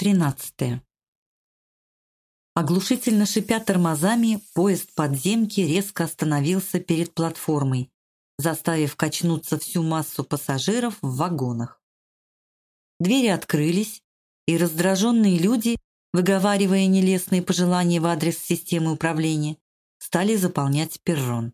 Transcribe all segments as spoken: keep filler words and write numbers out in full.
тринадцатое. Оглушительно шипя тормозами, поезд подземки резко остановился перед платформой, заставив качнуться всю массу пассажиров в вагонах. Двери открылись, и раздраженные люди, выговаривая нелестные пожелания в адрес системы управления, стали заполнять перрон.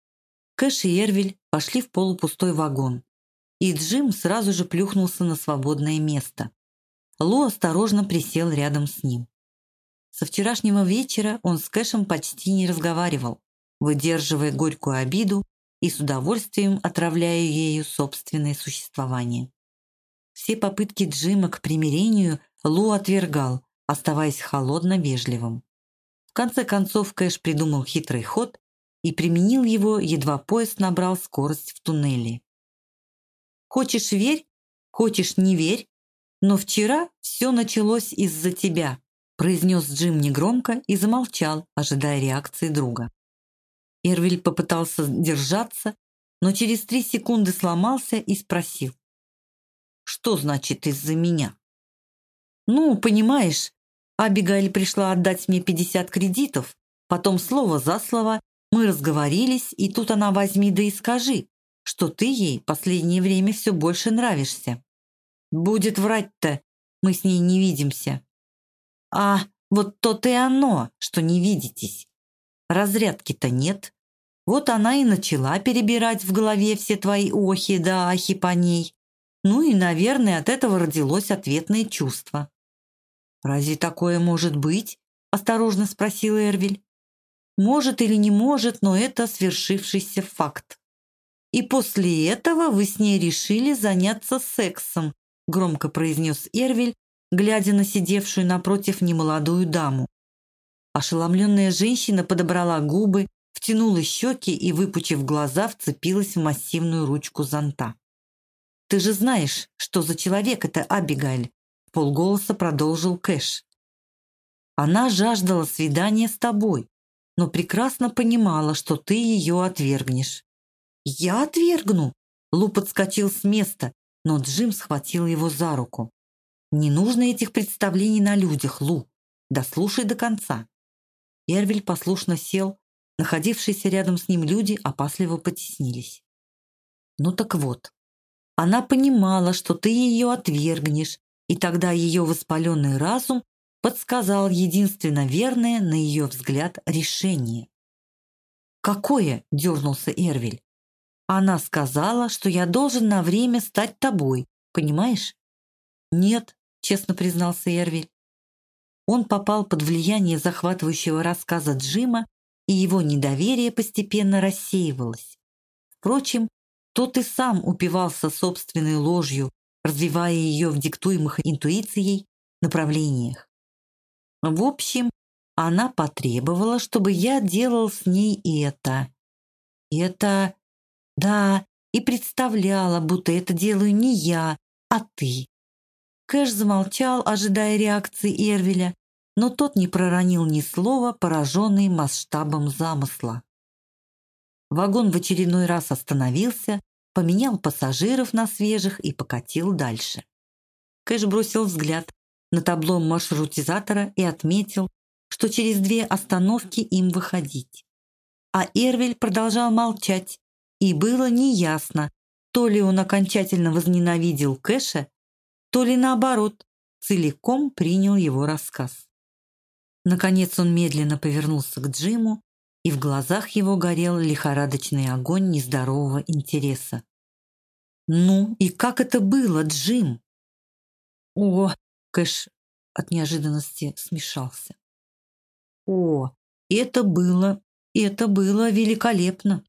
Кэш и Эрвиль пошли в полупустой вагон, и Джим сразу же плюхнулся на свободное место. Лу осторожно присел рядом с ним. Со вчерашнего вечера он с Кэшем почти не разговаривал, выдерживая горькую обиду и с удовольствием отравляя ею собственное существование. Все попытки Джима к примирению Лу отвергал, оставаясь холодно вежливым. В конце концов Кэш придумал хитрый ход и применил его, едва поезд набрал скорость в туннеле. «Хочешь — верь, хочешь — не верь, но вчера все началось из-за тебя», произнес Джим негромко и замолчал, ожидая реакции друга. Эрвиль попытался держаться, но через три секунды сломался и спросил: «Что значит из-за меня?» «Ну, понимаешь, Абигайль пришла отдать мне пятьдесят кредитов, потом слово за слово мы разговорились, и тут она возьми да и скажи, что ты ей последнее время все больше нравишься. Будет врать-то, мы с ней не видимся». «А, вот то-то и оно, что не видитесь. Разрядки-то нет. Вот она и начала перебирать в голове все твои охи да ахи по ней. Ну и, наверное, от этого родилось ответное чувство». «Разве такое может быть?» – осторожно спросил Эрвиль. «Может или не может, но это свершившийся факт. И после этого вы с ней решили заняться сексом», – громко произнес Эрвиль, глядя на сидевшую напротив немолодую даму. Ошеломленная женщина подобрала губы, втянула щеки и, выпучив глаза, вцепилась в массивную ручку зонта. «Ты же знаешь, что за человек это Абигайль», — вполголоса продолжил Кэш. «Она жаждала свидания с тобой, но прекрасно понимала, что ты ее отвергнешь». «Я отвергну?» — Лу подскочил с места, но Джим схватил его за руку. «Не нужно этих представлений на людях, Лу. Дослушай до конца». Эрвиль послушно сел, находившиеся рядом с ним люди опасливо потеснились. «Ну так вот, она понимала, что ты ее отвергнешь, и тогда ее воспаленный разум подсказал единственно верное, на ее взгляд, решение». «Какое?» – дернулся Эрвиль. «Она сказала, что я должен на время стать тобой, понимаешь?» «Нет», — честно признался Эрвиль. Он попал под влияние захватывающего рассказа Джима, и его недоверие постепенно рассеивалось. Впрочем, тот и сам упивался собственной ложью, развивая ее в диктуемых интуицией направлениях. В общем, она потребовала, чтобы я делал с ней это. Это... Да, и представляла, будто это делаю не я, а ты. Кэш замолчал, ожидая реакции Эрвиля, но тот не проронил ни слова, пораженный масштабом замысла. Вагон в очередной раз остановился, поменял пассажиров на свежих и покатил дальше. Кэш бросил взгляд на табло маршрутизатора и отметил, что через две остановки им выходить. А Эрвиль продолжал молчать, и было неясно, то ли он окончательно возненавидел Кэша, то ли наоборот, целиком принял его рассказ. Наконец он медленно повернулся к Джиму, и в глазах его горел лихорадочный огонь нездорового интереса. «Ну, и как это было, Джим?» «О!» — Кэш от неожиданности смешался. «О, это было, это было великолепно.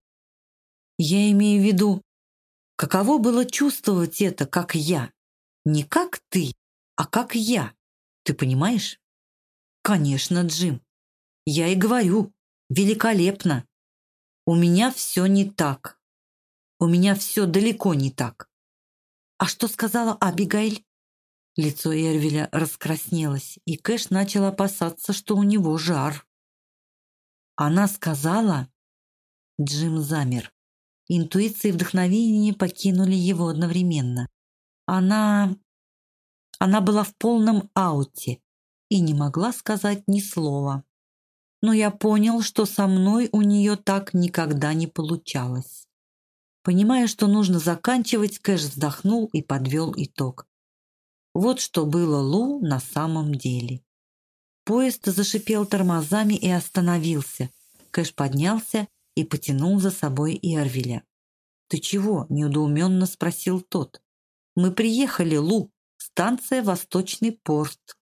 Я имею в виду, каково было чувствовать это, как я. Не как ты, а как я. Ты понимаешь?» «Конечно, Джим. Я и говорю, великолепно. У меня все не так. У меня все далеко не так». «А что сказала Абигайль?» Лицо Эрвиля раскраснелось, и Кэш начал опасаться, что у него жар. «Она сказала...» Джим замер. Интуиция и вдохновение покинули его одновременно. «Она... Она была в полном ауте и не могла сказать ни слова. Но я понял, что со мной у нее так никогда не получалось. Понимая, что нужно заканчивать, Кэш вздохнул и подвел итог. Вот что было Лу на самом деле. Поезд зашипел тормозами и остановился. Кэш поднялся и потянул за собой Эрвеля. «Ты чего?» – недоуменно спросил тот. «Мы приехали, Лу. Станция Восточный порт.